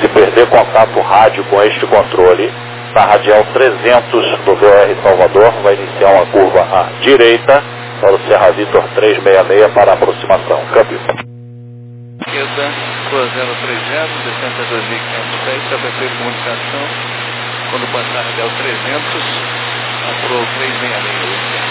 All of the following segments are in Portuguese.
Se perder contato rádio com este controle, na radial 300 do VR Salvador, vai iniciar uma curva à direita para o Serra Vitor 366 para aproximação. Câmbio. Esquerda, 20300, descendo a 2510, abertura de comunicação. Quando passar a radial 300, para o 366.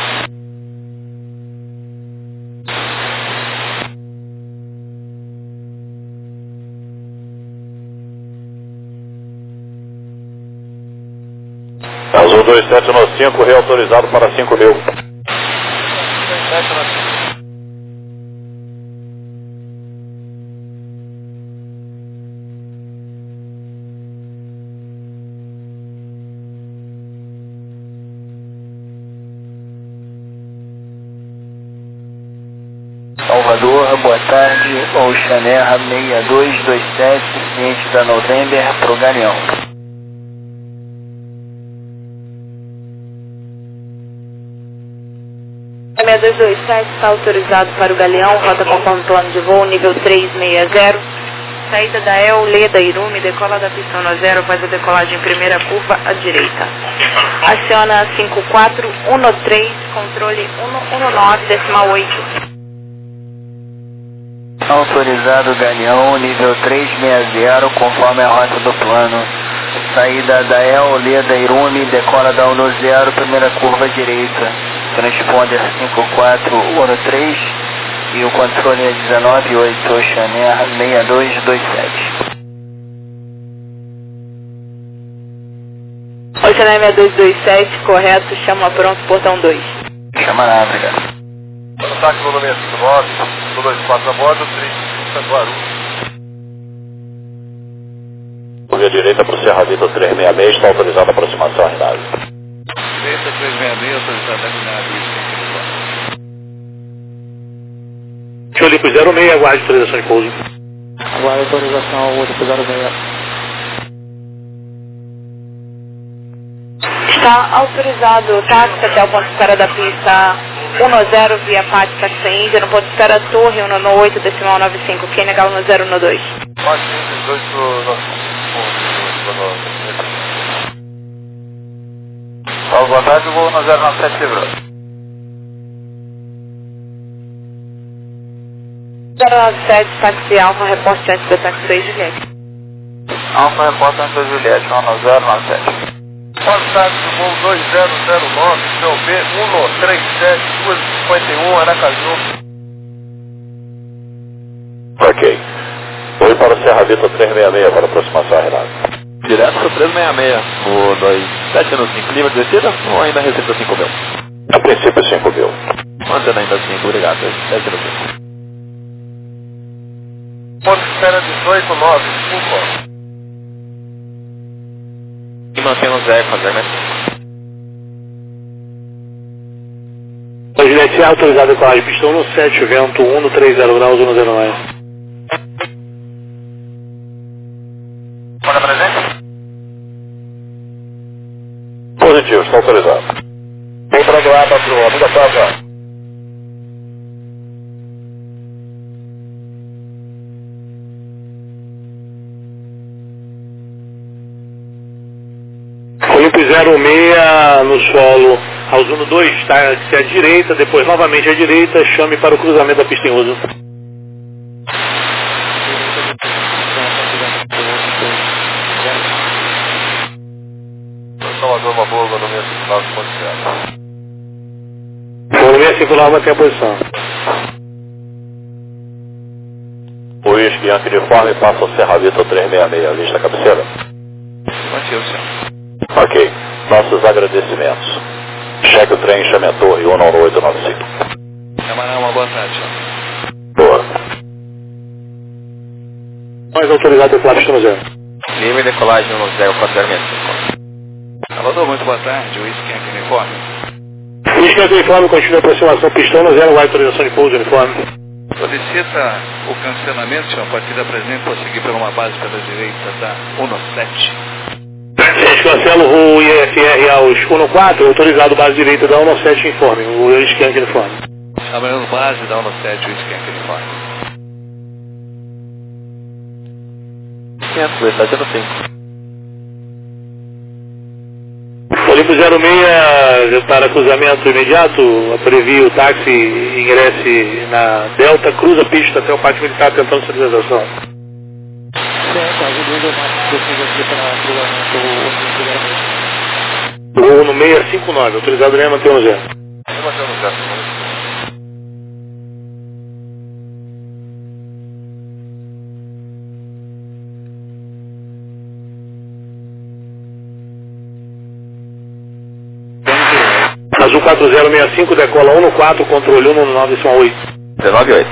Azul 2795, reautorizado para 5.000. 2795. Salvador, boa tarde, Oceanerra 6227, ciente da November, pro Galeão. 6227 está autorizado para o Galeão, rota conforme plano de voo, nível 360, saída da El Leda Irume, decola da pista 10, faz a decolagem em primeira curva à direita. Aciona 5413, controle 119,8. Autorizado Galeão, nível 360, conforme a rota do plano. Saída da El Leda Irume, decola da 10, primeira curva à direita. Transponder 5413 e o controle é 198 Oceanerra 6227. Oceanerra 6227, correto, chama pronto, portão 2. Chama lá, obrigado. Ataque volume 9, 224 a bordo, 3 Guarulhos. Via direita para o Serra Vitor 366, está autorizada a aproximação à nave. Direita 366, autorizada a nave. Olimpo 06, aguarde autorização de pouso. Aguarde autorização Olimpo 06. Está autorizado o táxi até o ponto de espera da pista 10 via Pática sem Índia, no ponto de espera Torre 198, decimal 95, QNH 1012. Boa tarde, o voo 1097 Libra. 097, táxi Alfa, reporte antes da táxi 2 Juliette. Alfa, reporte antes da Juliette, 1097. Contato do voo 2009, COB 137-251, Aracaju. Ok. Oi para o Serra Vitor 366 para aproximação à Renato. Direto para o 366, o 27 no 5, livre de descida ou ainda receita 5.000? A princípio 5.000. Mantendo ainda 5, obrigado. 7 no 5. Ponto de espera 189, desculpa. E mantendo os ecos, né? A Juliette é autorizada com a pistão no 7, vento 1 no 30 graus 109. Manda presente? Positivo, está autorizado. Vem para doar para o amigo da casa. Olimpo 06 no solo, ao 2, táxi à direita, depois novamente à direita, chame para o cruzamento da pista em uso. Salvador, uma boa, no 69.0. Volume circular manter a posição. O Yankee uniforme passa ao Serra Vitor 366, lista cabeceira. Mantive, senhor. Ok. Nossos agradecimentos. Cheque o trem, chame a torre 19895. Camarão, uma boa tarde, senhor. Boa. Mais autorizado pela pista no 0. Livre decolagem no 0465. Salvador, muito boa tarde, o Yankee uniforme. Yankee uniforme, continua a aproximação, pistão no 0, vai autorização de pouso uniforme. Solicita o cancelamento, senhor, a partir da presente, por seguir por uma base pela direita da 17. Gente, cancela o IFR aos 14, autorizado base direita da 17 informe, o Yankee uniforme. Trabalhando base da 17, o Yankee uniforme. 500, 27 no 5. Olímpio 06 para cruzamento imediato, previa o táxi ingresse na Delta, cruza a pista até o pátio militar tentando sinalização. Voo no 659, autorizado Lema manter no 0. Azul 4065, decola 1 no 4, controle 1 no 9, são 8. 19,8.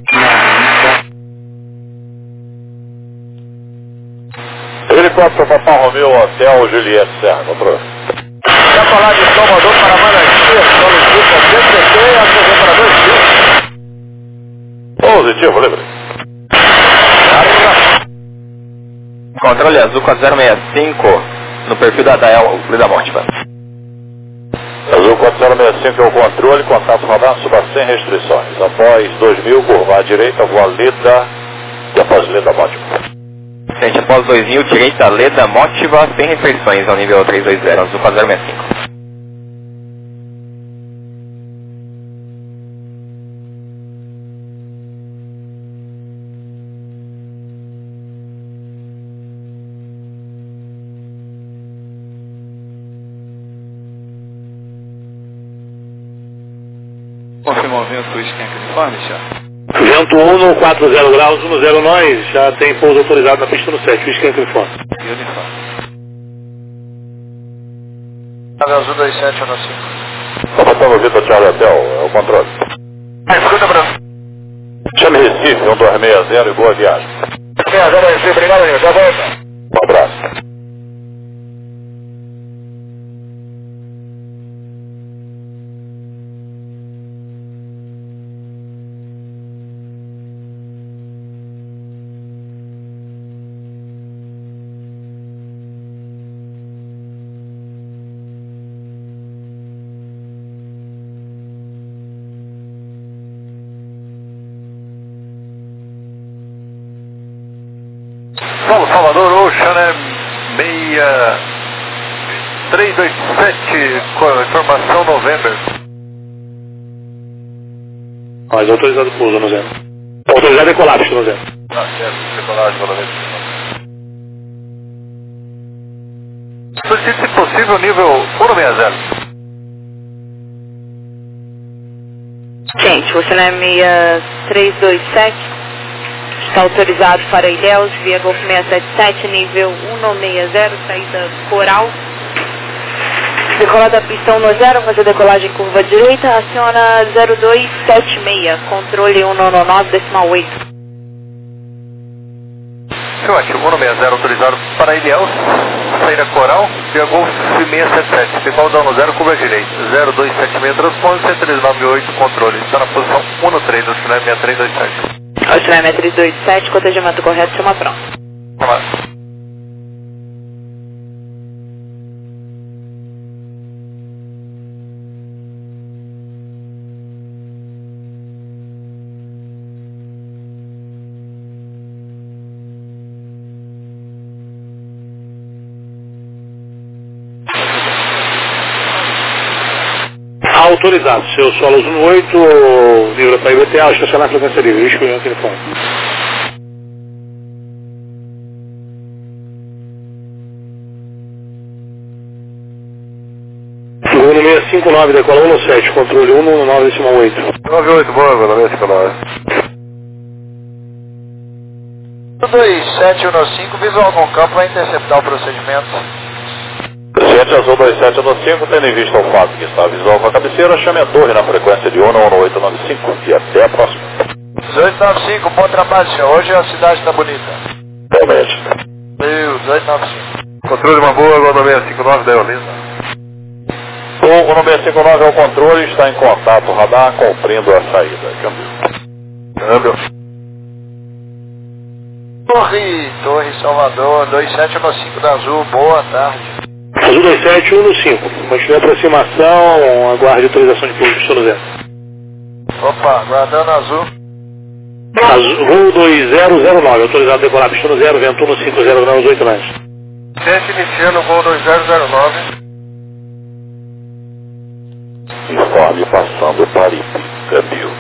Helicóptero Papa Romeu, Hotel Juliette Serra, controle. Decolar de Salvador para Maravilha, solo Chica, CCT, ação para 2 Positivo, livre. Controle azul 4065 no perfil da Dael, Leda Mortiva. Azul 4065 é o controle, contato radar, suba sem restrições. Após 2000, curva à direita, voa Leda e após Leda Mótiva. Frente após 2000, direita Leda Mótiva, sem restrições ao nível 320, azul 4065. Confirma o vento Whisky California, já. Vento 1 no 40 graus, 10 nós, já tem pouso autorizado na pista no 7, Whisky California. E uniforme. Azul 2715. Capitão Vitor Charlie Hotel, é o controle. Escuta, Bruno. Chame Recife, 1260 e boa viagem. 60 Recife, obrigado, amigo. Já volta. Um abraço. Paulo Salvador, Ocean 6327, informação November. Mas autorizado pouso no 0. Autorizado decolar, pista no 0. Tá certo, decolagem, valorante. Solicite, se possível, nível 160. Gente, você não é 6327, está autorizado para Ilhéus, via Golf 677, nível 160, saída Coral. Decola da pista 190, fazer decolagem curva direita, aciona 0276, controle 199,8. Ótimo, 160 autorizado para Ilhéus, saída Coral, via Golf 677, decola da 10, curva direita, 0276, transpôndio 7398, controle, está na posição 13, do sinal 6327. Australian 6327, cotejamento correto, chama pronto. Vamos lá. Autorizado, seu solo 18, nível para IBTA, estacionar a frequência livre, Whisky Yankee Uniforme. Voo no 659, decola 17, controle 119,8. 98, boa, valorante, valorante. 2715, visual com campo, vai interceptar o procedimento. Presidente Azul 2715, tendo em vista o fato que está visual com a cabeceira, chame a torre na frequência de 11895 e até a próxima. 1895, bom trabalho, senhor. Hoje a cidade está bonita. Realmente. 1895. Controle uma boa, igual no 659 da Eolina. O 659 é o controle, está em contato radar, cumprindo a saída. Câmbio. Torre Salvador, 2715 da Azul, boa tarde. Azul 27115, continue a aproximação, aguarde autorização de pouso, pista no 0. Opa, aguardando Azul. Voo 2009, autorizado a decolar pista no 0, vento 150 graus 8 nós. Gente iniciando voo 2009. Informe passando para Ipi, câmbio.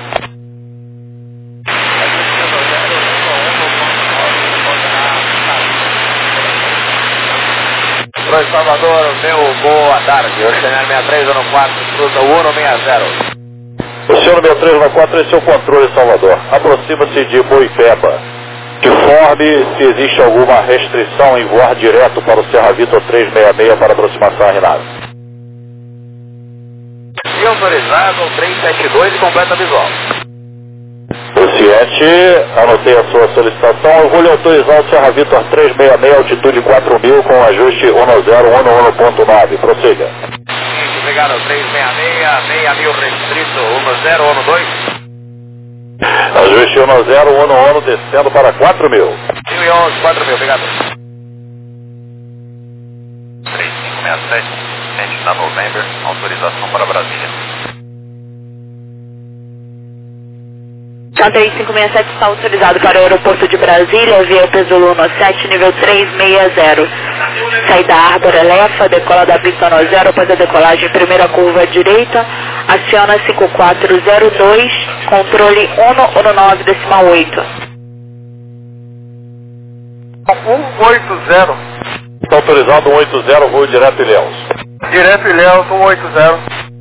Para Salvador, meu boa tarde. Oceano 6314, cruza o 160. Oceano 6314, esse é o controle Salvador. Aproxima-se de Boipeba. Informe se existe alguma restrição em voar direto para o Serra Vitor 366 para aproximação à RINAV. E autorizado 372 e completa visual. Oceante, anotei a sua solicitação. Eu vou lhe autorizar o Serra Vitor 366, altitude 4.000, com ajuste 1011.9. Prossiga. Obrigado, 366, 6.000 restrito, 1012. Ajuste 1011, descendo para 4.000. 1011, 4.000, obrigado. 3567, gente da November, autorização para Brasília. Tá 3567 está autorizado para o aeroporto de Brasília, via Pesoulu 17, nível 360. Saída Árbora Lefa, decola da pista no 0, após a decolagem, primeira curva à direita, aciona 5402, controle 119,8. 180. Está autorizado 180, voo direto Ilhéus. Direto Ilhéus, 180.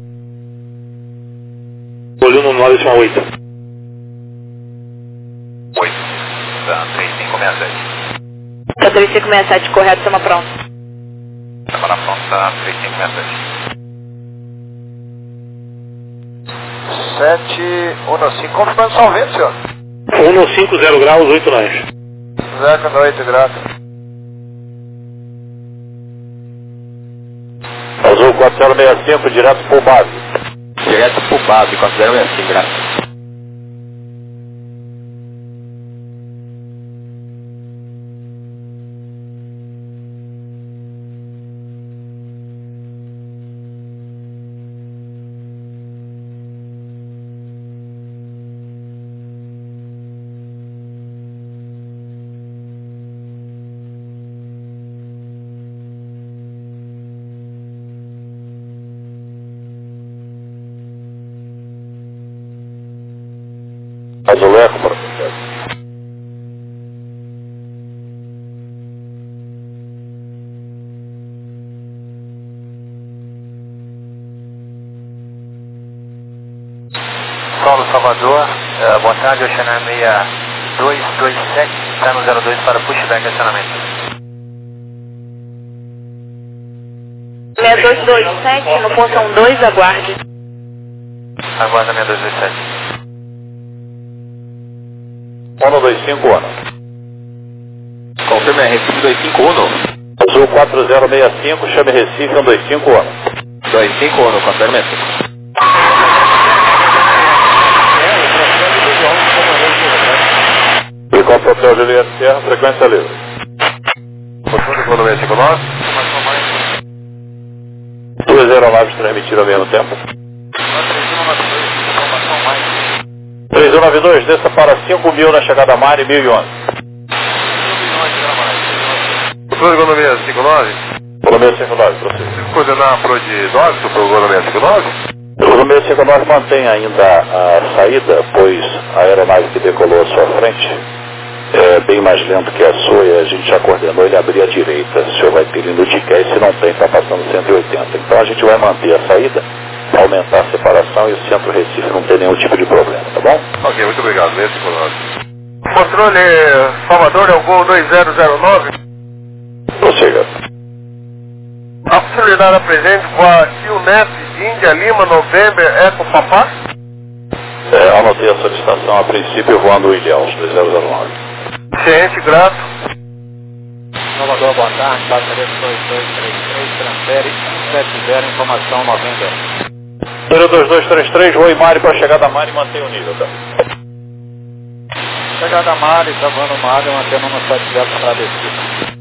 Olhando no 9,8. 8, tá, 3567. Tá 3567, correto, estamos prontos. Semana pronta, 3567. 715, confirmando só o vento, senhor. 150 graus 8 nós. 0,8 graus. Azul 4065, direto para o base. Direto pro base, 4065 graus. Azuleco, professor. Paulo Salvador, boa tarde, Oceano 6227, está no 02 para pushback acionamento. 6227, no ponto 12, aguarde. Aguarda 6227. 125, ano. Confirma Recife 251. Azul 4065, chame Recife 125, ano. 251, confirma. Igual para o Hotel Juliette Serra, frequência livre. Controle do 659. 2 aeronaves transmitiram ao mesmo tempo. 3192, desça para 5.000 na chegada a mar e 1011. Controle do 659. Volume 59, prossiga. Coordenar para de Dócito para o Volume 659? O volume 59 mantém ainda a saída, pois a aeronave que decolou à sua frente é bem mais lento que a sua e a gente já coordenou ele abrir à direita. O senhor vai ter ele no Tiqué, se não tem, está passando 180. Então a gente vai manter a saída, aumentar a separação e o centro Recife não tem nenhum tipo de problema, tá bom? Ok, muito obrigado. 659. Controle Salvador é o voo 2009. Prossiga. A possibilidade apresente com a UNEP Índia Lima November Eco Papá? Anotei a solicitação a princípio voando o Ilhéus 2009. Ciente, grato. Salvador, boa tarde, passageiro 2233, transfere 170, informação 90. 2233, voo Mari para a chegada a Mari e mantém o nível, tá? Chegada a Mari, salvando o Mari, mantendo uma 70 para descer.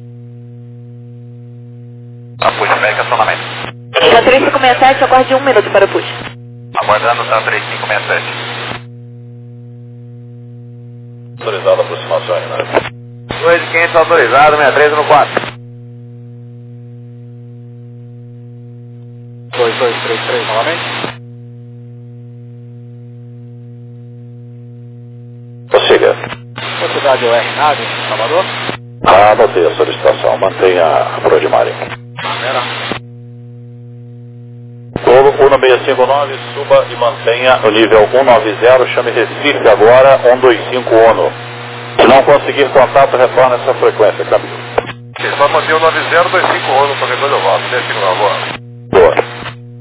A pushback acionamento. Tá 3567, aguarde 1 minuto para o push. Aguardando, tá 3567. Autorizado a aproximação, né? 2500 autorizado, 63 no 4. 2233 novamente. Prossiga. Quantidade OR nave, Salvador. Anotei a solicitação. Mantenha a proa de marinha. Golo 1659, suba e mantenha o nível 190, chame Recife agora, 125 ONU. Se não conseguir contato, retorna essa frequência, câmbio. Só manter o 9025 ONU, qualquer coisa eu volto, deixa aqui no boa. Boa.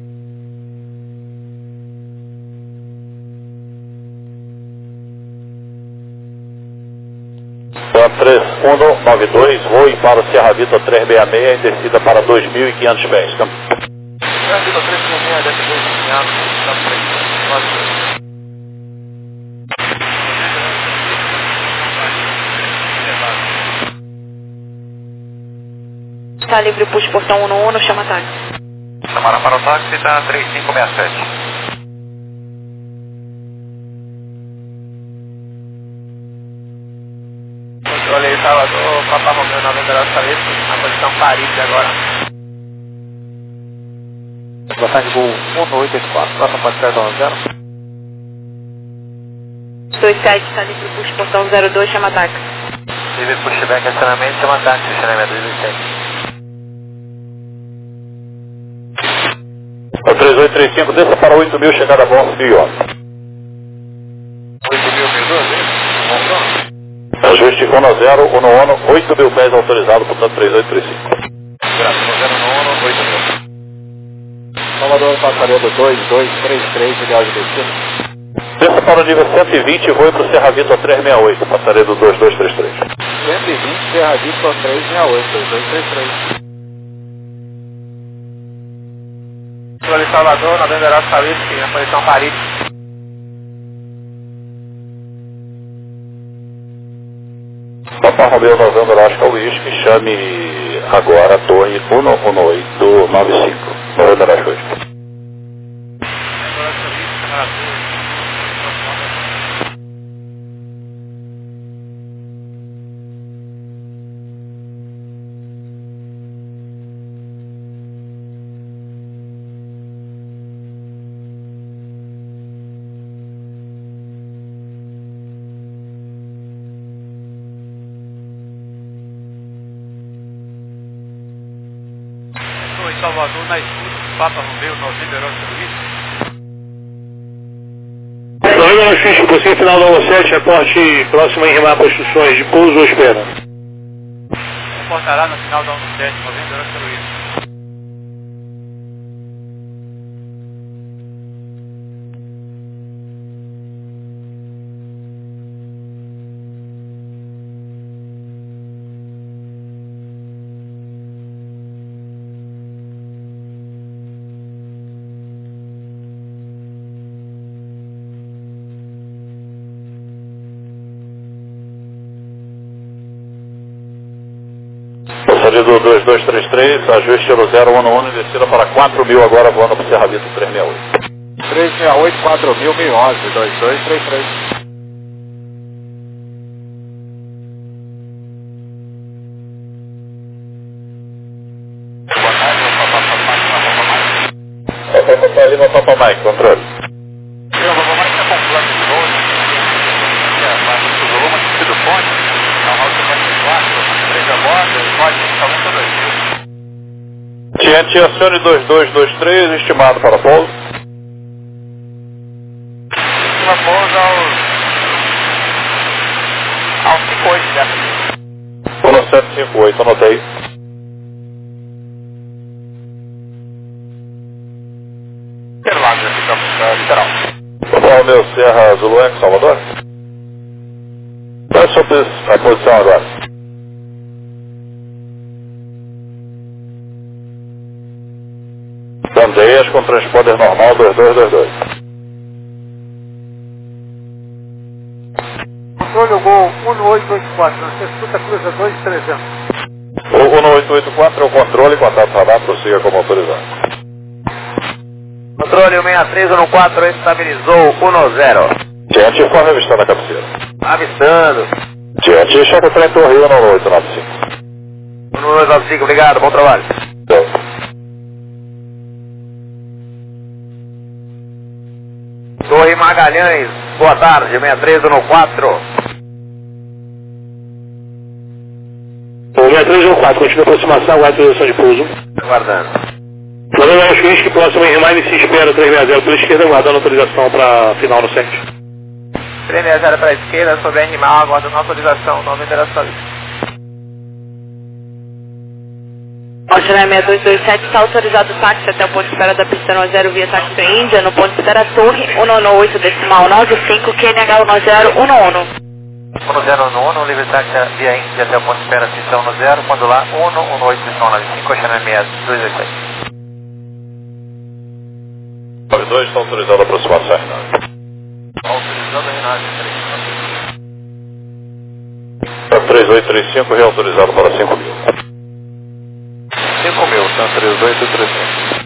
Então, 3192, voe para o Serra Vitor 366 em descida para 2.500 pés. Serra Vitor 366, desce 2.500, estamos por aí. Está livre o push portão 1 chama táxi. Samara para o táxi, está 3567. Controle aí, Salvador, Papa Romeu 90 na posição Paris agora. Passagem Gol 1884, próxima para 310. 27, está livre o push portão 02, chama táxi. Livre pushback, acionamento, chama táxi, acionamento 27. O 3835, desça para 8.000, chegada a bom, fio. 8.000, 1.012, Ajuste 1 a 0, 1 no ONU, 8.000 pés autorizado, portanto 3835. Graças, 0 no ONU, 8.000. Salvador, passaria do 2233, ideal de descida. Desça para o nível 120 e voe para o Serra Vitor 368, passaria do 2233. 120, Serra Vitor 368, 2233. Controle Salvador, 90 na posição Paris. Papa Romeu 90, Oscar Whisky, chame agora a torre 11895, 90 hoje. Em Salvador, na escuta, Papa Romeu, 90 Novembro X, você final da 17, reporte próximo em remar para instruções de pouso ou espera. Reportará no final da 17, 90 Passaria do 2233, ajuste no 011 e descida para 4.000 agora, voando para o Serra Vitor 368. 368, 4.000, 1011, 2233. Papa Lima, Papa Mike, controle. Eu vou mais que com plano de voo, mas o volume do ponte, é um Route 44, 3 a bordo, pode somente 2.000. Tiente, acione 2223, estimado para pouso. Estima pouso aos 58, certo? 1758, anotei. Interlagos, já ficamos literal. Papa Romeu, Serra Zulu, Salvador. Qual é a posição agora? Bandeiras com transponder normal 2222. Controle o Gol 1884, na escuta cruza 2300. O 1884 é o controle, contato radar, prossiga como autorizado. Controle 163, 14, estabilizou 10. Gente, informe a vista na cabeceira. Avistando. Tia, checa trem Torre 11895. 1295, obrigado, bom trabalho. Torre Magalhães, boa tarde, 6314. O 6314, continua a aproximação, aguarda a autorização de pouso. Aguardando. Flamengo é o juiz que próximo em Rimar e se espera 360 pela esquerda, aguardando autorização para final no 7. 360 para a esquerda, sobre Rimar, aguardando autorização, nova interação. Oceanária 6227, está autorizado o táxi até o ponto de espera da pista 90 via táxi Índia, no ponto de espera Torre 198.95, QNH 1011. 1011, livre táxi via Índia até o ponto de espera pista 10, quando lá 118.95, Oceanária 6227. 92 está autorizado a aproximação, Renato. Autorizando a Renato. 3835, reautorizado para 5.000. 5.000, tá? 3835.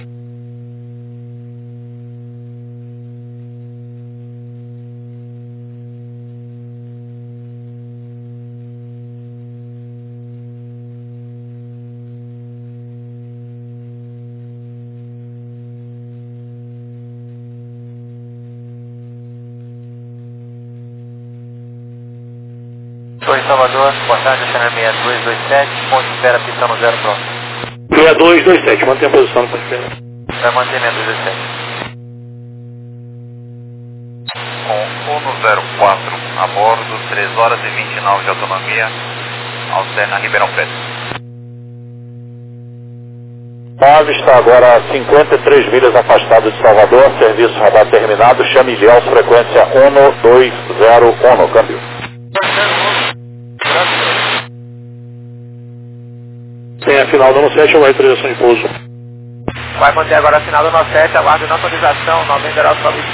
Estou em Salvador, boa tarde, Oceanária 6227, ponto de espera pista 10 pronto. 6227, mantém a posição no ponto de espera. Vai manter 617. Com 104 a bordo, 3 horas e 29 de autonomia, alterna Ribeirão Preto. A ave está agora a 53 milhas afastado de Salvador, serviço radar terminado, chame Ilhéus, frequência 1201, câmbio. Tem a final do 7, aguarda autorização de pouso. Vai manter agora a final do 97, aguardo na autorização, 90 graus para 25.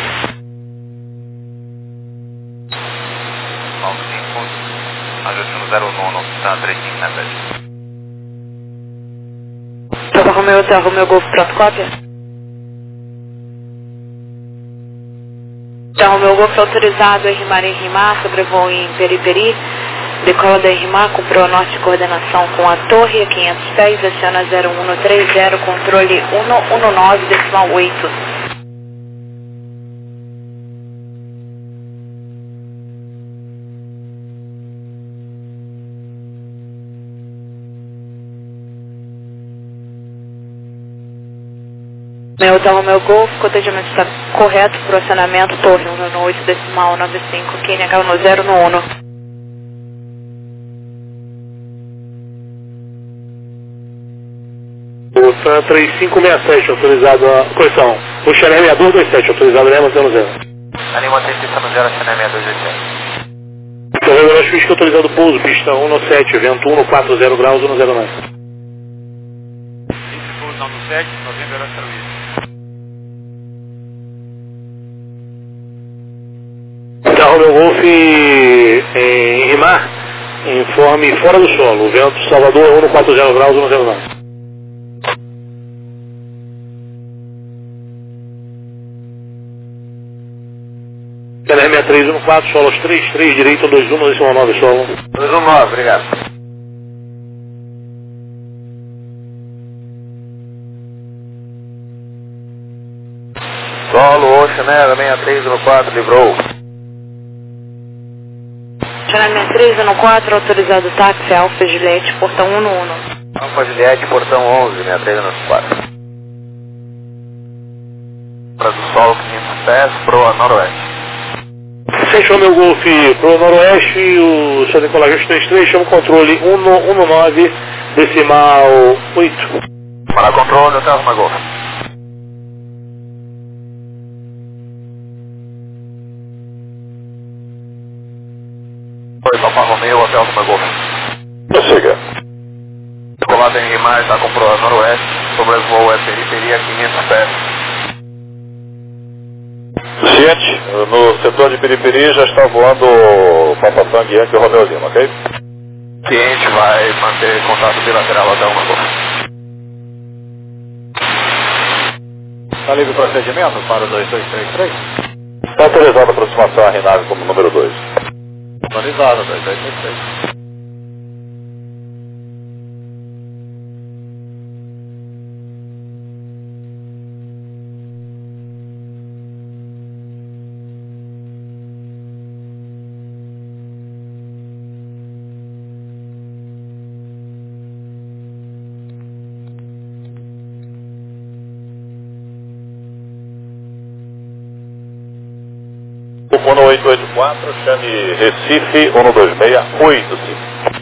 95, ajuste no 09, está 35 na 7. Tava Romeo Golf, pronto, cópia? Romeo Golf autorizado a rimar em Rimar, sobrevoo em Periperi, decola da Rimar, comprou norte coordenação com a torre, a 500 pés, aciona 0130, controle 119.8. Romeo Golf, cotejamento está correto, para o acionamento, torre 118.95, QNH 1011. Outra 3567, autorizado a... Correção, o Xané 6227, autorizado a Lema 00. Ali mantém pista no 0, Oceanária 6227. Flamengo é o juiz que autorizado o pouso, pista 17, vento 140 graus 109. 20 pouso no 7, novembro era serviço. Romeo Golf em Rimar, informe fora do solo, o vento Salvador 140 graus 109. Canal 6314, solo aos 33, direito 21, 9 solo. 219, obrigado. Solo Oceanária 6314, livrou. Oceanária 6314, autorizado táxi Alfa Juliette, portão 11. Alfa Juliette, portão 11, 6314. Para do solo 500 pés, proa noroeste. Fechou meu Golf pro noroeste, o seu Nicolás 33, chama o controle 119 decimal 8. Para controle, eu tenho uma Golf. Foi Papa Romeo, hotel uma Golf. Prossiga. Decolada em Rimar, está com proa noroeste, sobrevoo é periferia 500 pés. Ciente, no setor de Periperi já está voando o Papa Tangue Yankee Romeo Lima, ok? Ciente, vai manter contato bilateral até uma Golf. Está livre o procedimento para o 2233? Está autorizado a aproximação a Renave como número 2. Sintonizado, 2266. O 1884, chame Recife 1268.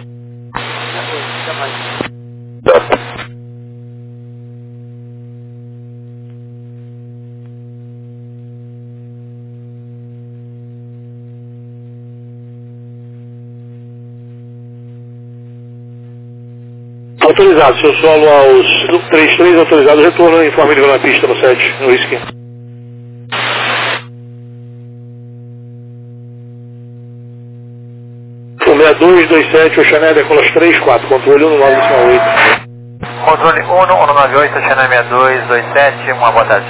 Autorizado, seu solo aos 33 autorizado, retorno em forma de na pista no 7, no whisky. O 6227, o Chanel decola as 34, controle 1968. Controle 1198, Chanel 6227, uma boa tarde.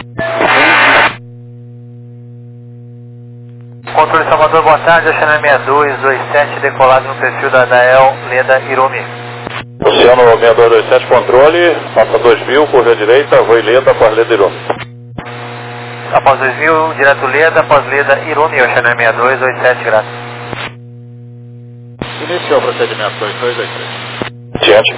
Controle Salvador, boa tarde, Chanel 6227, decolado no perfil da Dael Leda Irumi. Oceano 6227, controle, passa 2000, curva direita, Rui Leda, após Leda Irumi. Após 2000, direto Leda, após Leda Irumi, o Chanel 6227, graças. Iniciou o procedimento 2223. Ciente.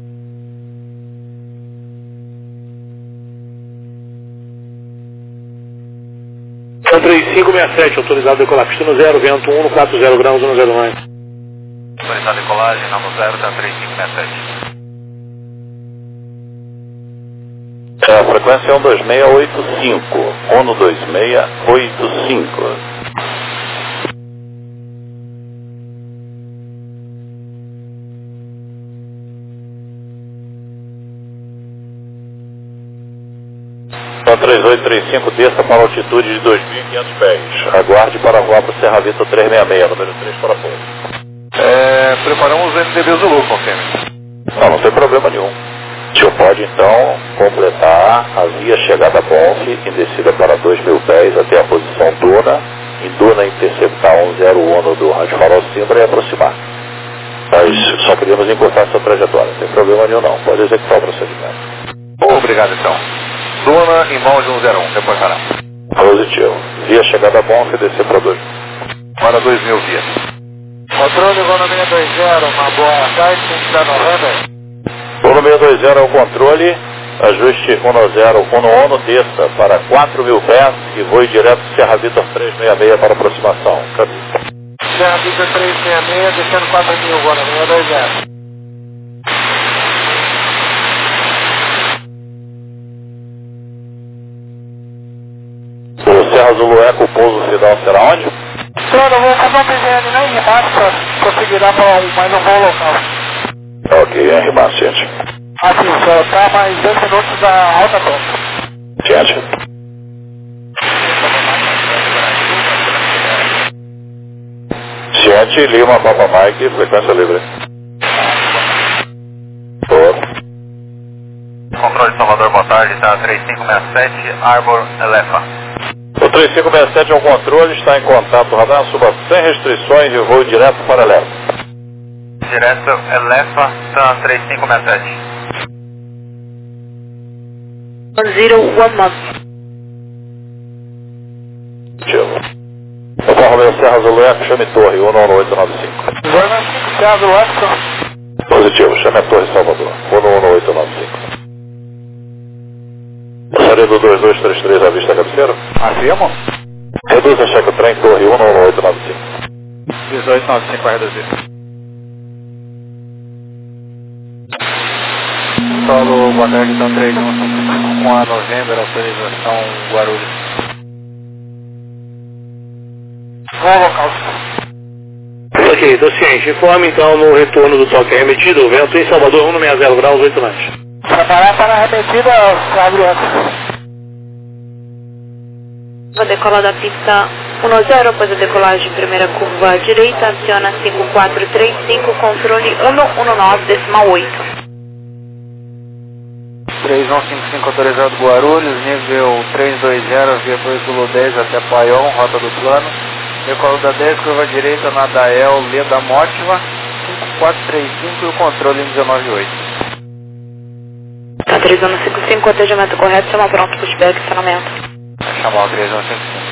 São 3567, autorizado decolar pista no 0, vento 140 graus 109. Autorizado decolagem, namo 0, tá 3567. A frequência é 12685, 12685. Então 3835, desça para altitude de 2.500 pés. Aguarde para voar para o Serra Vitor 366, número 3 para pouso. Preparamos o NDB Zulu, confirme. Não tem problema nenhum. O senhor pode então completar a via chegada a Bonfe em descida para 2.000 pés até a posição Duna, em Duna interceptar 101 do Rádio Farol Simbra e aproximar. Nós só queríamos encurtar essa trajetória, não tem problema nenhum não, pode executar o procedimento. Obrigado então. Duna em mão de 101, reportará. Positivo. Via chegada a Bonfe e descer para 2. Para 2000 via. Controle economia 20, uma boa tarde, quem está no Randa? O 620 é o controle, ajuste 1011, desça para 4.000 pés e voe direto Serra Vitor 366 para aproximação. Caminho. Serra Vitor 366, descendo 4.000 agora, 620. O Serra Zulu Eco, o pouso final será onde? Senhor, eu vou fazer uma PGN lá em Rimac para conseguir dar para mais um voo local. Ok, em Rimac, gente. Assim, senhor, tá mais 2 minutos da alta top. Gente. Ciente, Lima, Papa Mike, frequência livre. Boa. Controle Salvador, boa tarde, está 3567, Arbor Elefa. O 3567 é o controle, está em contato radar, suba sem restrições e voo direto para Elefa. Direto Elefa, está 3567. 1019. Conforme Romeu Serra Zulu Eco, chame Torre, 11895. Zona 5, Serra do Eco. Positivo, chame a Torre Salvador, 11895. Gostaria do 2233 à vista cabeceira? Afirmo. Reduz a cheque trem, Torre 11895. 1895 para reduzir. Solo, boa tarde, então 3155 com a novembro, autorização Guarulhos. Voo local. Ok, tô ciente. Informe então no retorno do toque remetido, o vento em Salvador 160 graus 8 knots. Preparar para a arremetida, Serra do Eco. Vou decolar da pista 10, após a decolagem, primeira curva à direita, aciona 5435, controle 119,8. 3155 autorizado Guarulhos, nível 320, via 2 Zulu 10 até Paion, rota do plano, Decola da 10, curva direita na Dael, Leda Mótiva, 5435 e o controle em 198. Tá 3155, atendimento correto, chama pronto, pushback, estacionamento. Chamou a 3155.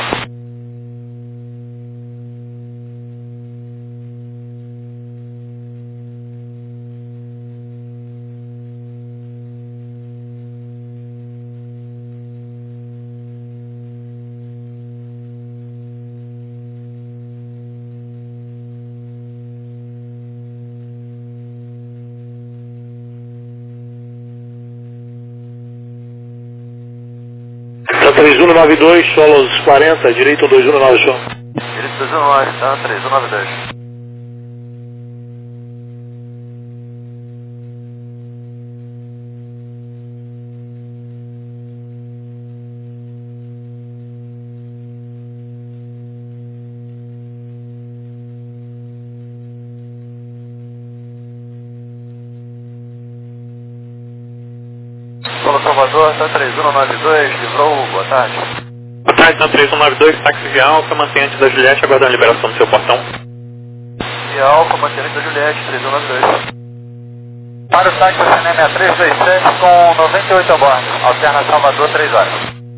Tá 3192, solos 40, direito 2190 show. Direito 219, tá 3192. Solo Salvador, tá 3192, livrou, boa tarde. Boa tarde, tá 3192, táxi via Alfa, mantenente da Juliette, aguardando a liberação do seu portão. E Alfa, mantenente da Juliette, 3192. Para o táxi CNM 6327 com 98 a bordo, alterna Salvador, 3 horas.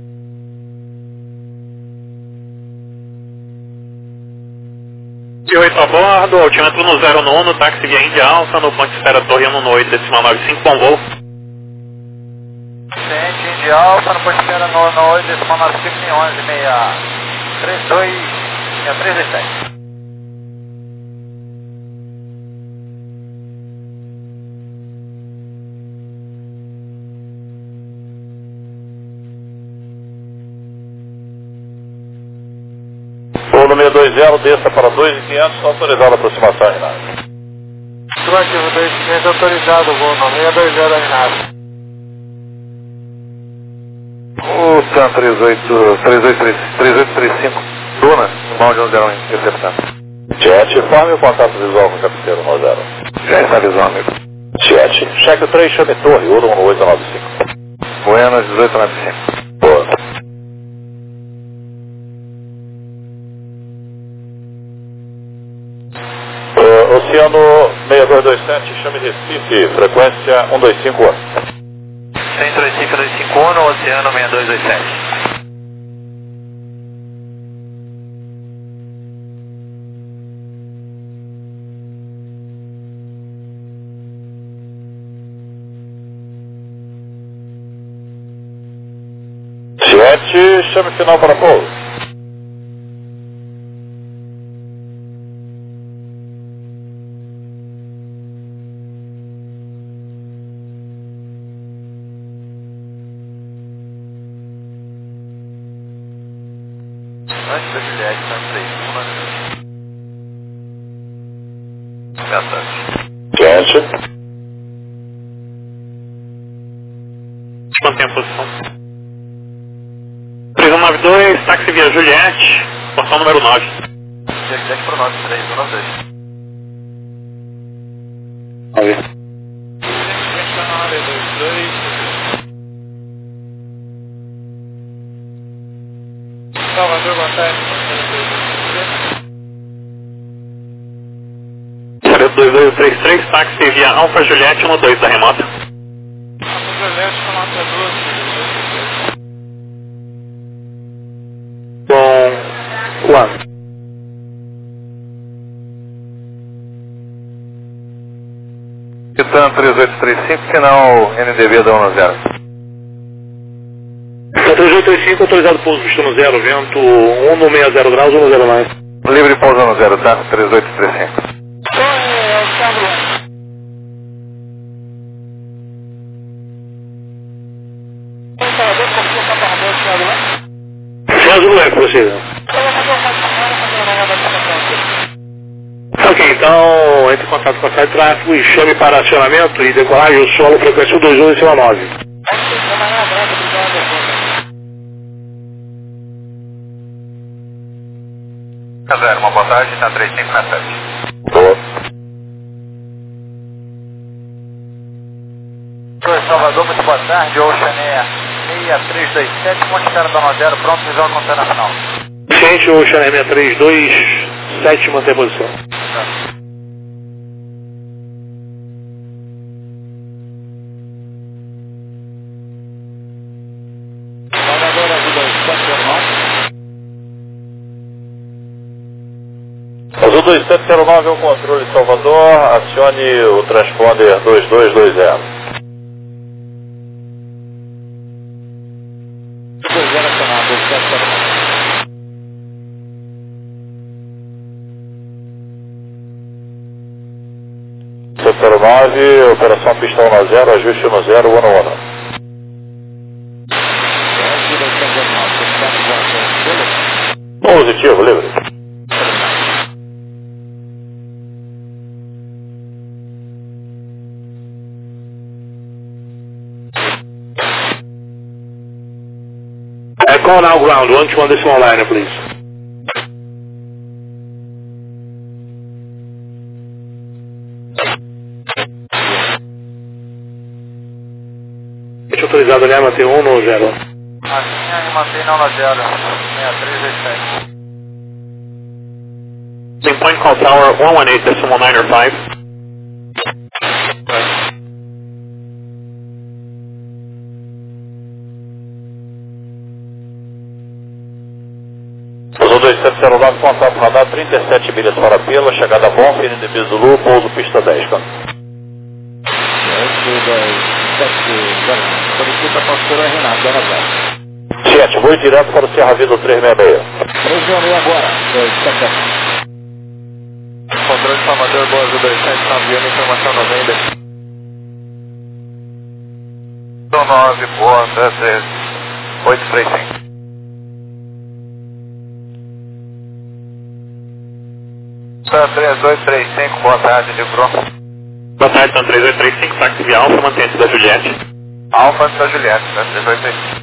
E 8 a bordo, altímetro no 09, táxi via Índia Alfa, no ponto espera Torre 118, decimal 95, bom voo. Ciente de Alfa, no ponto espera no 8, decimal 95, em 11, 632, 6327. Voo número 20, desça para 2.500, autorizado a aproximação, Renato. Ativo 2500, autorizado, voo no 620, Renato. O TAM 3835, Duna, mal de 101, interceptando. Jet, forme o contato visual com o cabeceiro 10. Já está visual, amigo. Jet, cheque 3, chame torre, Ouro 1895. Buenas, 1895. Boa. Oceano 6227, chame Recife, frequência 125. 135 no Oceano 6227. Jet, chame final para pouso. Antes da Juliette, tá 3192. Jet, Mantém a posição. 3192, táxi via Juliette, portão número 9. Juliette pro 9, 3192. Vamos ver. Salvador, boa tarde. 2233, táxi via Alfa Juliette 12 da remota. Alfa Juliette, remota 12. Com Juan. TAM 3835, final NDB da 10. 3835, autorizado pouso destino 0, vento 160 graus, 109. Livre pouso 10, tá? 3835. César Lueco, você. Ok, então entre em contato com a site tráfego e chame para acionamento e decolagem o solo frequência 21 em cima 9. Zero, uma boa tarde, tá 3567. boa. Oi, Salvador, muito boa tarde, Oceaneia 6327, Monte Carlo da 10, pronto, visual contato final. Sim, Ciente, Ocean 632, mantém a posição. Azul 2709 é o controle de Salvador, acione o transponder 2220. Setor 9, operação pista 1 a 0, ajuste 1 a 0, 1 a 1. Positivo, livre. Call now ground, 121 decimal liner, please. Autorizado ali, mantém 1 ou 0? Assim, mantém 1 a 0, 6327. Point call tower 118 decimal 9 or 5. Azul 2709, contato radar 37 milhas para Pila, chegada a Bonfim, NDB Zulu, pouso pista 10, canto. Solicita a pastora Renato, Dona Zé. Ciente, voo direto para o Serra Vida 366. 366 agora, 277. Controle de Salvador, boa Azul 2791, informação 90. 9, boa, 835. Tá 3835, boa tarde, livrou. Boa tarde, Tan 3835, táxi via Alfa, mantente da Juliette. Alfa da Juliette, tá 3835.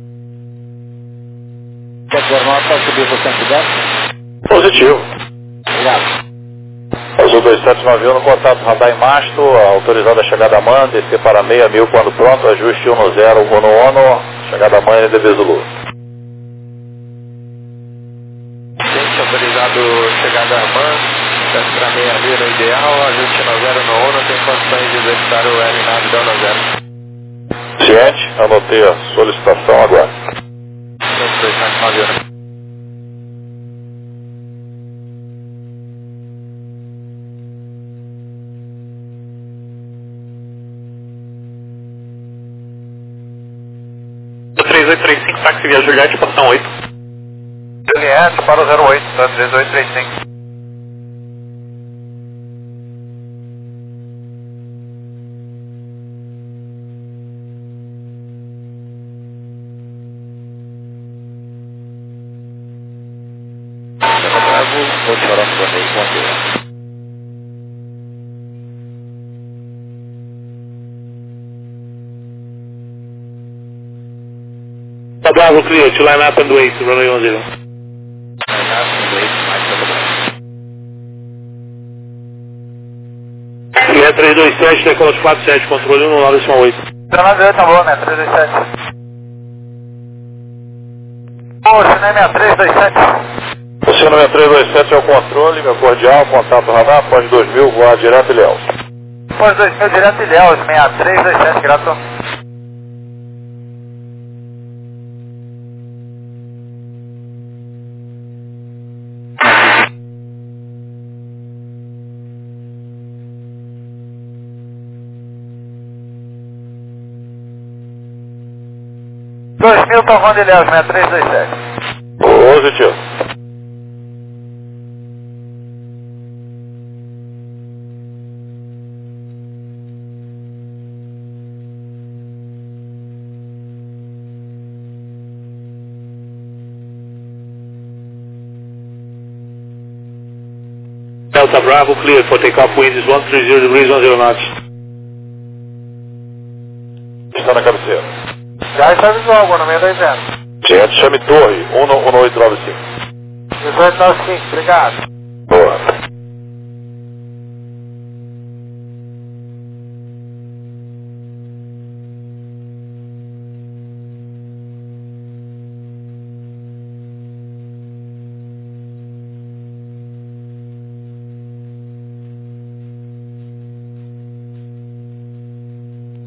Setor 9, pode subir para o 110? Positivo. Obrigado. Azul 2791 no contato radar em mastro, autorizada a chegada a MAN, descer para 6.000 quando pronto, ajuste 1 no 0, 1 no 1, chegada a MAN NDB Zulu. Gente, autorizado chegada a MAN, desce para 6.000 no ideal, ajuste no 0 no 1, tem condições de executar o L9 da 0. Ciente, anotei a solicitação agora. 2791. Do 3835, táxi via Juliette, posição 8. Juliette para o 08, tá 3835. Vou te falar no torneio com você. Tá Bravo, clear, to line up and wait, runway 10. Clear 327, decola 47, controle 1, 9, decimal 8. 398 tá bom, né? 327. Poxa, né? 6327. Oceano 6327 é o controle, meu cordial, contato radar, pós 2000, voar direto Ilhéus. Pós 2000, direto Ilhéus, 6327, grato. Tá voando Ilhéus, 6327. Positivo. Delta Bravo, clear for takeoff, wind is 130 degrees, 10 knots. Está na cabeceira. Já está visual, agora no meio da inverno. Ciente, chame torre, 1895. 1895, obrigado. Boa.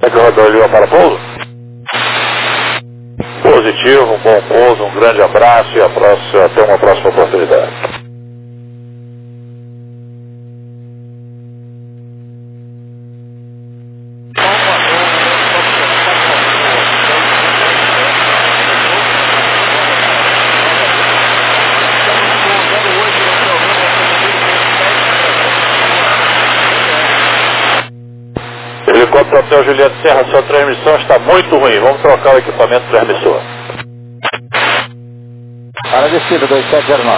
É que o radar liga para pouso? Positivo, um bom pouso, um grande abraço e até uma próxima oportunidade. Helicóptero Hotel Juliette Serra, sua transmissão está muito ruim. Vamos trocar o equipamento transmissor. Para a descida, 2709.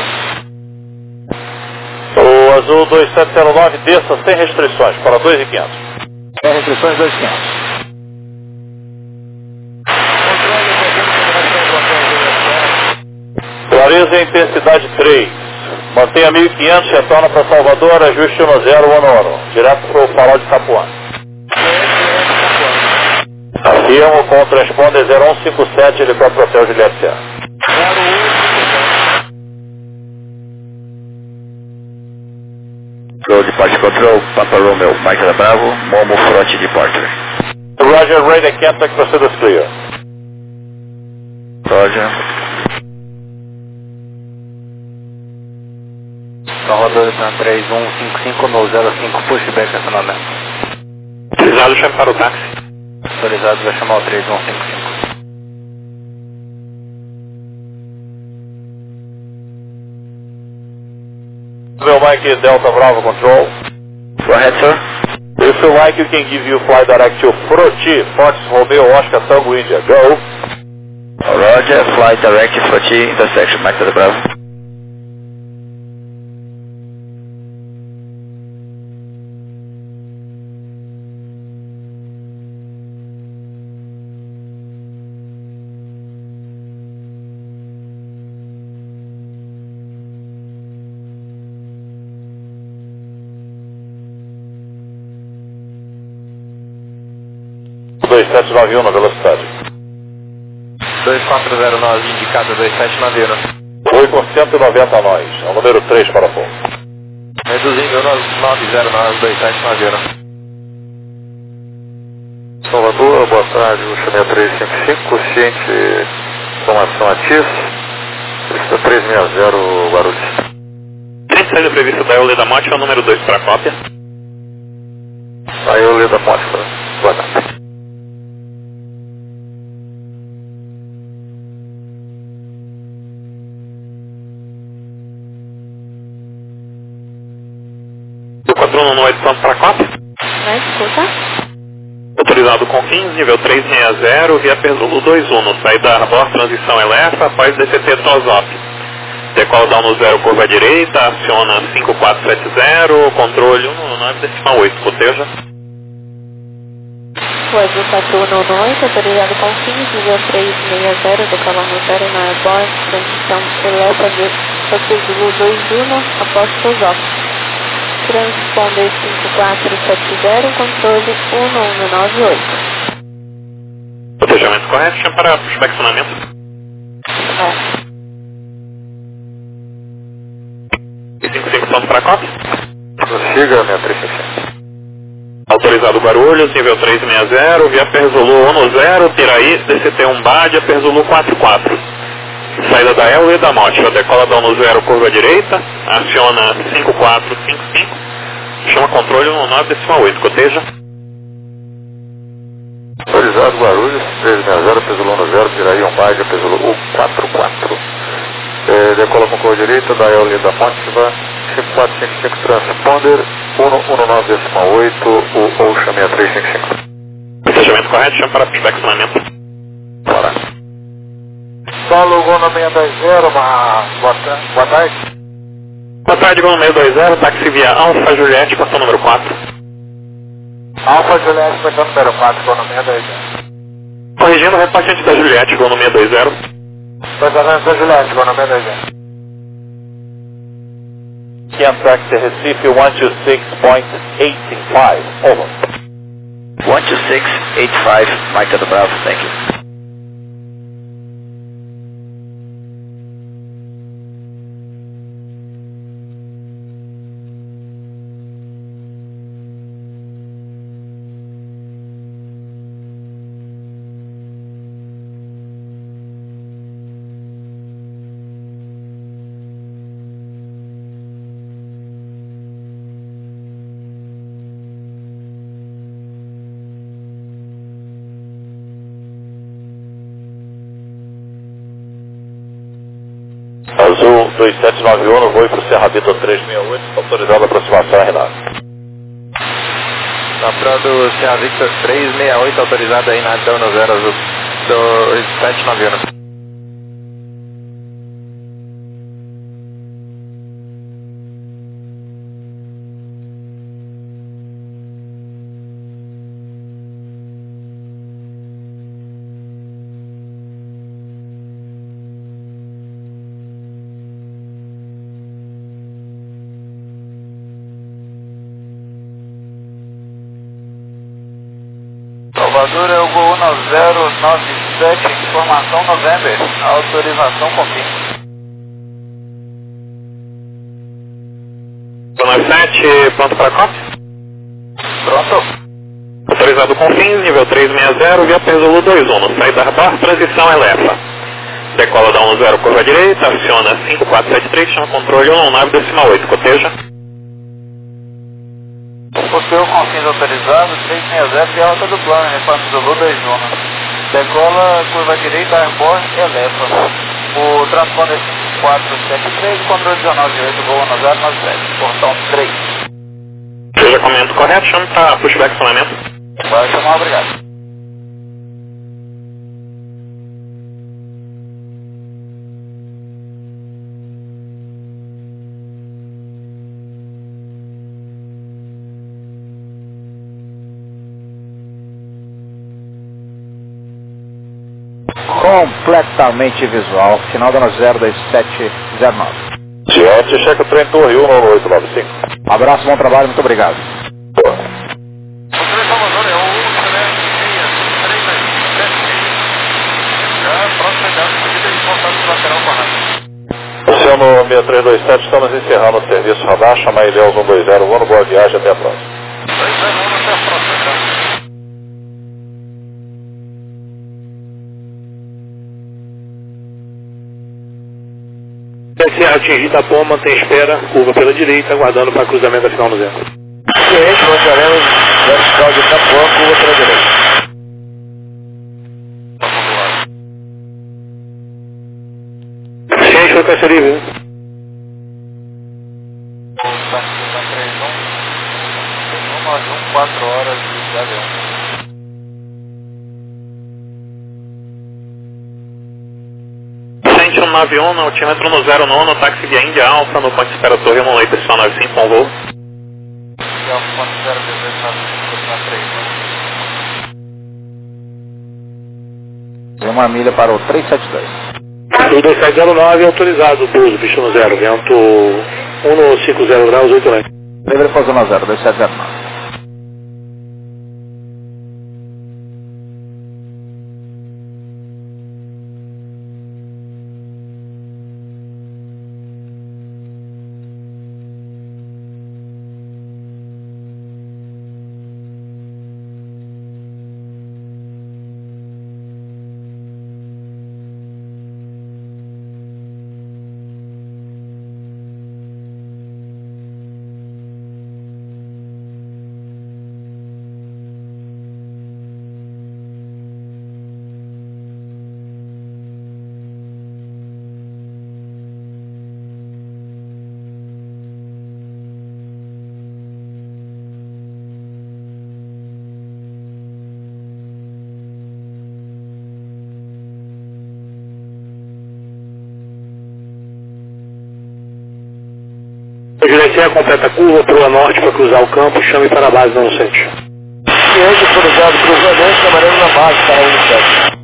O azul 2709 desça sem restrições para 2.500. Sem restrições, 2.500. Clareza em intensidade 3. Mantenha 1.500, retorna para Salvador, ajuste 1011, direto para o farol de Capuã. Afirmo com o transponder 0157, helicóptero Hotel Juliette Serra. Road Departure Control, Papa Romeo, Mike Bravo, Momo Front Departure. Roger, radar Kentucky, proceed as clear. Roger. Salvador, 3155 no 05, pushback acionamento. Autorizado, chame para o táxi. Autorizado, vai chamar o 3155. Meu Mike Delta Bravo Control. Go ahead, sir. If you like, you can give you flight direct to Froti, Fox Romeo, Oscar Tango India. Go. Roger, flight direct Froti, intersection, Mike Bravo. O 2791 na velocidade. 2409, indicado 2791. Foi com 190 nós. É o número 3 para pouso. Reduzindo 909, 2791. Salvador, boa tarde, o chamei 355, ciente, informação a TIS, pista 360, Guarulhos. Trem saída prevista da Eule da Morte é o número 2 para a cópia. Aí eu leio da mostra. Boa tarde. Do 418 ponto para a cópia. Escuta. Autorizado com 15, nível 360, via Perzolo 21, saída Arbor, transição Elefa, após DCT Tosop. Decola down no 0, curva à direita, aciona 5470, controle 199,8, coteja. O azul 4118, autorizado com 15, nível 360, decolando 0 na Arbor, transição Elefa, Perzolo 21, após Tosop. Transponder 5470, controle 1198. Cotejamento correto, chama para inspecionamento. E 55 pontos para a cópia. Prossiga, minha 355. Autorizado Guarulhos, nível 360, via Perzolo 10, Piraí, DCT1 Bádia, Perzolo 44. Saída da El e da Mote, decola down no 0, curva à direita, aciona 5455, chama controle 19,8, coteja. Autorizado Guarulhos, 360, Pesolona 0, Piraí, Umbádia, Pesolona 44. Decola com curva à direita, da El e da Motiva, 5455, transponder 119,8, o Ocean 6355. Cotejamento correto, chama para inspecionamento. Bora. Solo Gono 620, boa tarde. Boa tarde, Gono 620, táxi via Alfa Juliette, portão número 4. Alfa Juliette, portão número 4, Gono 620. Corrigindo, repassante da Juliette, Gono 620. Portamento da Juliette, Gono 620. Kentucky, Recife 126.85, over. 12685, Mike Bravo, thank you. Azul 2791 no voo para o Serra Vitor 368, autorizado a aproximação RNAV. Na prova do Serra Victor 368, autorizado aí na Adão no 0 Azul 2791. Salvador é o Gol 1097, informação November, autorização confirma. 97, pronto para COP? Pronto. Autorizado com fins, nível 360, via Zulu 21, saída bar, transição Elefa. Decola da 10, curva direita, aciona 5473, chama controle 1, nave decimal 8, coteja. Possui confins autorizado, 360 e alta do plano, reforço Zulu 21. Decola, curva direita, airborne, Elefa. O transponder 5473, controle 198, Gol 1097, portão 3. Seja comento correto, chama para pushback acionamento. Vai chamar, obrigado. Completamente visual, final da 02709. Ciente, checa o trem Torre 1 no 895. Abraço, bom trabalho, muito obrigado. O trem Salvador é o 636. Já próximo da subida de contato do lateral correto. Oceano 6327, estamos encerrando o serviço radar, chama Ilhéus 120, voando, boa viagem, até a próxima. 201, até a próxima, tá? Serra atingir Itapoma, mantém espera, curva pela direita, aguardando para cruzamento da final no 0. Ciente, bloquearemos vertical de Itapuã, curva pela direita. Ciente, frequência livre. Partida 31, 4 horas de avião. Ciente 191, no altímetro no 09, táxi via Índia Alfa, no ponto de espera Torre 18, posição 95, com voo. Já o ponto 018 na 3. Uma milha para o 372. O 2709 autorizado, pouso, bicho no 0, vento 150 graus, 8 leste. Livre para zona 0, 2709. Gerenciar completa a curva para o norte para cruzar o campo, chame para a base da Inocente. Ciente, autorizado cruzamento, trabalhando na base para o 17.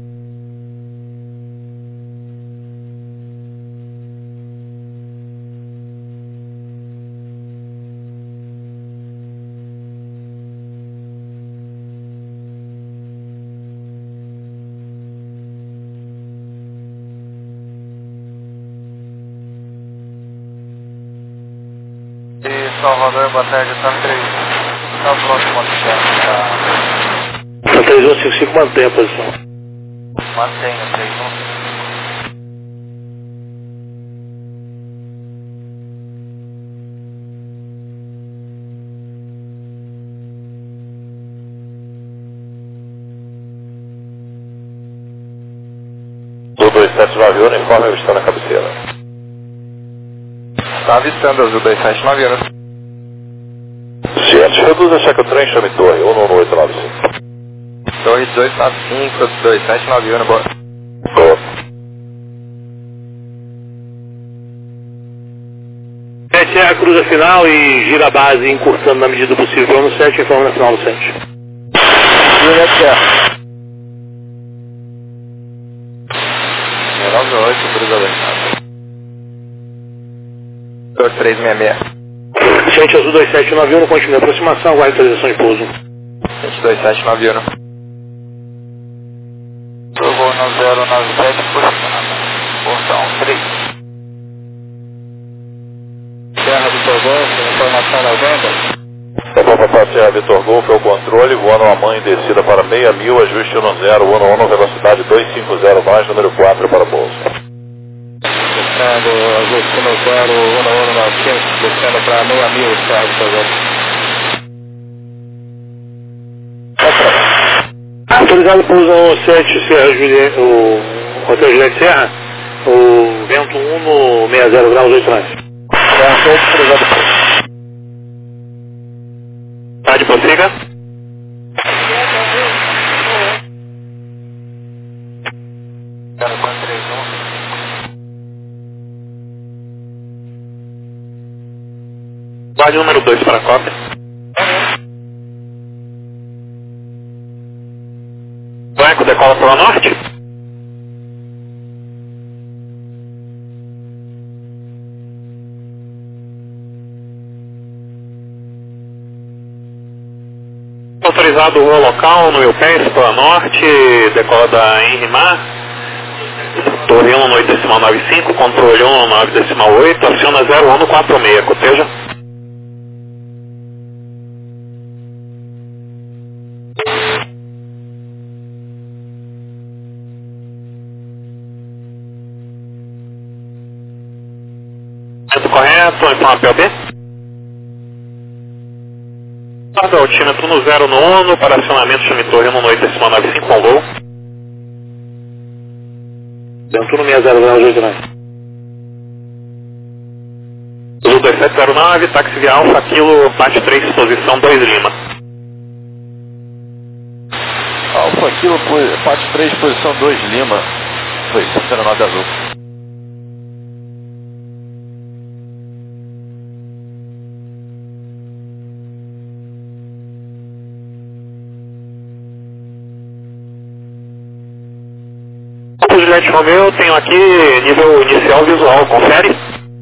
Salvador, boa tarde, tá 3. Tá próximo ao Tá 3155, mantém a posição. Mantenha 3155. Do 2791, informe eu estou na cabeceira. Tá avistando Azul 2791. Ciente, reduz a checa trem, chame torre, 11895. Torre 1895, 2791, boa. Boa. Sete é a cruza final e gira a base encurtando na medida do possível no 7, informa na final do 7. Juliette Serra. 98, cruza 2. Torre 366. Gente Azul 2791, continua a aproximação, aguarde atualização de pouso. 2791. Jogou no 097, portão 3. Serra Vitor Golf, informação na venda. Papapá, Serra Vitor Golf é o controle, voando uma mãe descida para 6.000, ajuste no 011, velocidade 250 mais, número 4 para pouso. Descendo, Agostinho 01195, descendo para 6.000, Serra Vitor Golf. Autorizado pouso 7, Serra Juliette, o Hotel Juliette Serra, o vento 1 no 60 graus 8 lance. Serra 7, autorizado pouso. Tá de prossiga. Guarde o número 2 para a cópia. O eco decola pela norte. Autorizado o voo local no meu pés pela norte, decola da Henrimar, torre 1.8.95, controle 1.9.8, aciona 0146, coteja. Correto, informa PLB. Guarda altímetro no 0 no 1, para acionamento chame torre 1.8.95 com voo. Vento no 60 graus 8 lance. Zulu 2709, táxi via Alfa, Kilo, parte 3, posição 2 Lima. Alfa Kilo, parte 3, posição 2 Lima. Foi, 09 azul. Juliette Romeo, tenho aqui nível inicial visual, confere.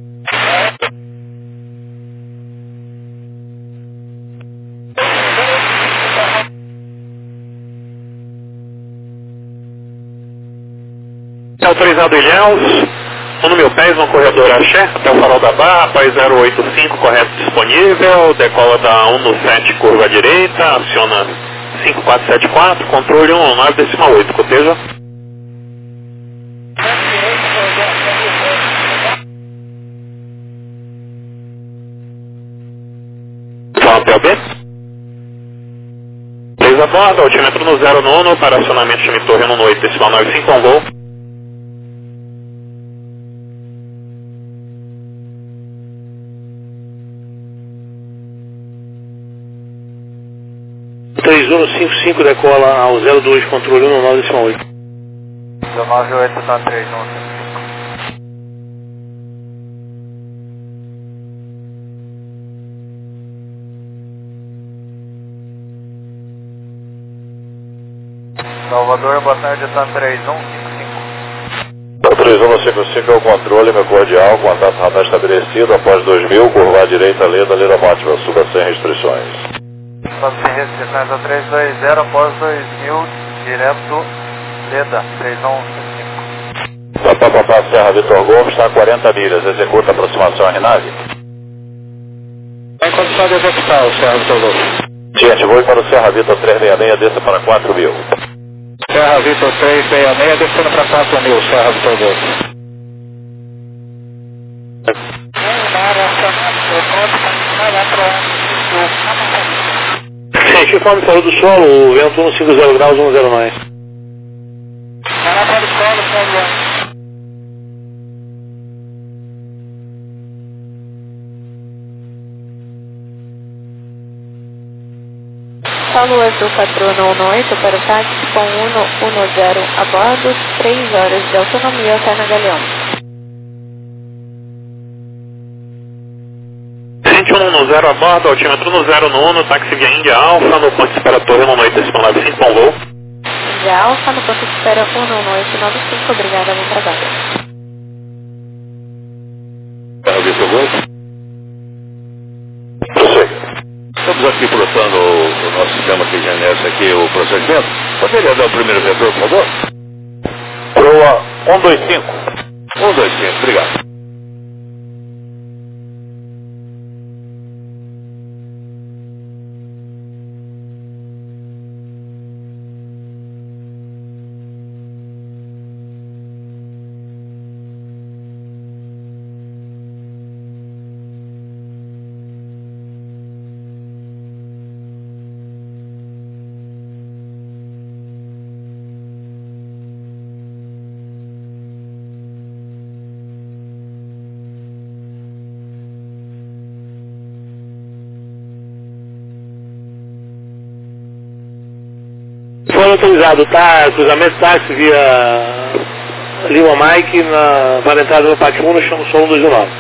Autorizado Ilhéus, no meu pés no corredor Axé, até o farol da Barra, após 085, correto disponível, decola da 1 curva à direita, aciona 5474, controle 1.9.8, coteja. PLB. 3 a bordo, altímetro no 0 no 1, para acionamento chame torre 1.8.95 com voo. (3155) decola ao 02, controle 1.9.8. 198 tá 3 Salvador, boa tarde, tá 3155. 3155 é o controle, meu cordial, contato radar estabelecido, após 2000, curva à direita, Leda, Leda Mótiva, suba sem restrições. Suba sem restrições, a 320, após 2000, direto, Leda, 3155. Papapá, Serra Vitor Gomes, está a 40 milhas, executa a aproximação à RNAV. Em condição de executar o Serra Vitor Gomes. Gente, vou para o Serra Vitor 366, desça para 4.000. Serra Vitor 366, descendo para 4.000, Serra Vitor Gomes. Gente, informe fora do solo, o vento 150 graus 10 mais. Fora do solo, Solo Azul 4118 para o táxi com 110 a bordo, 3 horas de autonomia até na Galeão. 2110 a bordo, altímetro no 0 no 1, táxi via Índia Alfa, no ponto de espera Torre 19895, bom voo. Índia Alfa, no ponto de espera 19895, obrigada, bom trabalho. Vitor Gomes. Prossegue. Estamos aqui pilotando o nosso sistema que genera aqui o procedimento. Poderia dar o primeiro vetor, por favor? Proa 125. 125, obrigado. Foi autorizado, tá? Cruzamento táxi via Lima Mike para a entrada no Pátio 1, chamo Solo 219.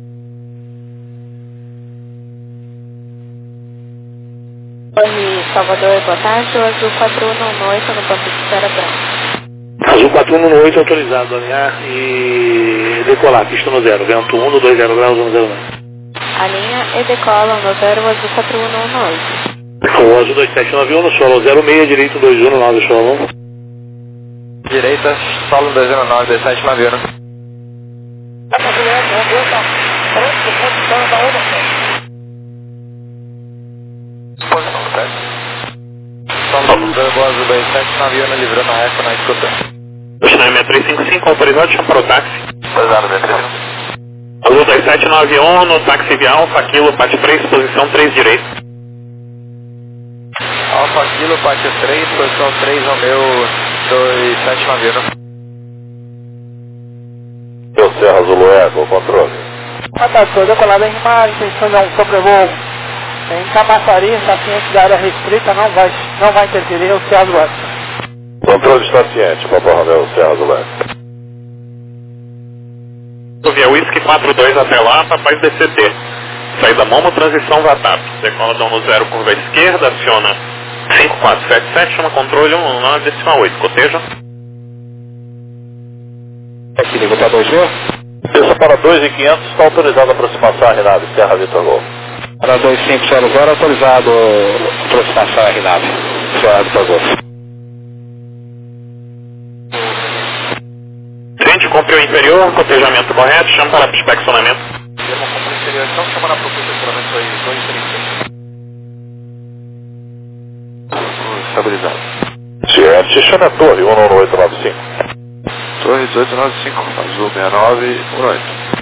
Oi, Salvador, boa tarde. O Azul 4118 no ponto de espera branco. Azul 4118 autorizado a alinhar e decolar, pista no 0, vento 1, 20 graus, 109. Alinha e decola no 0, o Azul 4118. O Azul 2791 no solo 06, direito 219, solo. Direita, solo 219, 2791. Posição do teste. Solo 219, livrando a Eco na escuta. China 6355, autorizado, chama para o táxi. Pesado, 335. Azul 2791, no táxi via Alfa, Kilo, Pátio 3, posição 3 direito. Alfa Kilo, Pátio 3, posição 3, Romeu 2791. Eu Serra Zulu Eco, controle. Ataque, decolada em mar, intenção de um sobrevoo em Camaçari, está ciente da área restrita, não vai interferir o Serra Zulu Eco. Controle está ciente, Papa Romeu, Serra Zulu Eco. Via Whisky 42 até lá, Papai DCT. Saída Momo, transição VATAP. Decola dão no 0, curva esquerda, aciona 5477, chama controle 119,8. Coteja. Aqui, liga para 2G. Desça para 2.500, está autorizada a aproximação a RNAV, Serra Vitor Gol. Para 2500, autorizado a aproximação a RNAV, Serra Vitor Gol. Gente, cumpre o inferior, cotejamento correto, chama para inspecionamento. Irmão, cumpre o inferior, então chama na procura de instrumento aí, 236. Estabilizado. Ciente, chama a torre 11895. Torre 1895, Azul 6918.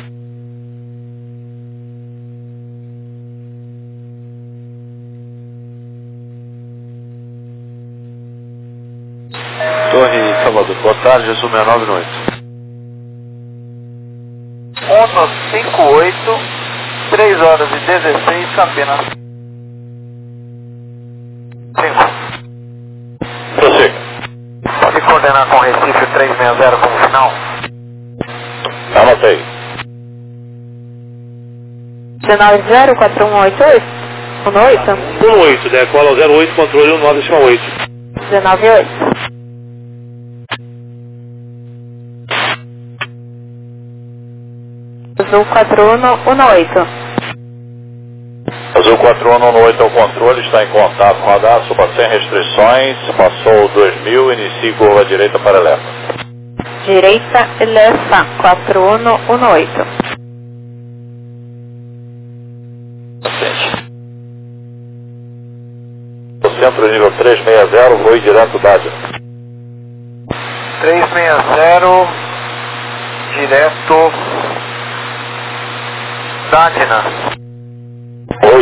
Torre Salvador, boa tarde, Azul 6918. 158, 3 horas e 16, Campinas. 5. Prossiga. Pode coordenar com Recife 360 como final? Anotei. 190-4188? 18, decola 08, controle 19,8. 198. Azul 4118. Azul 4118 ao controle, está em contato com a radar, suba sem restrições, passou 2000, inicie curva direita para Elefa. Direita, Elefa 4118. O centro nível 360, voe direto Dádio. 360, direto Dádina.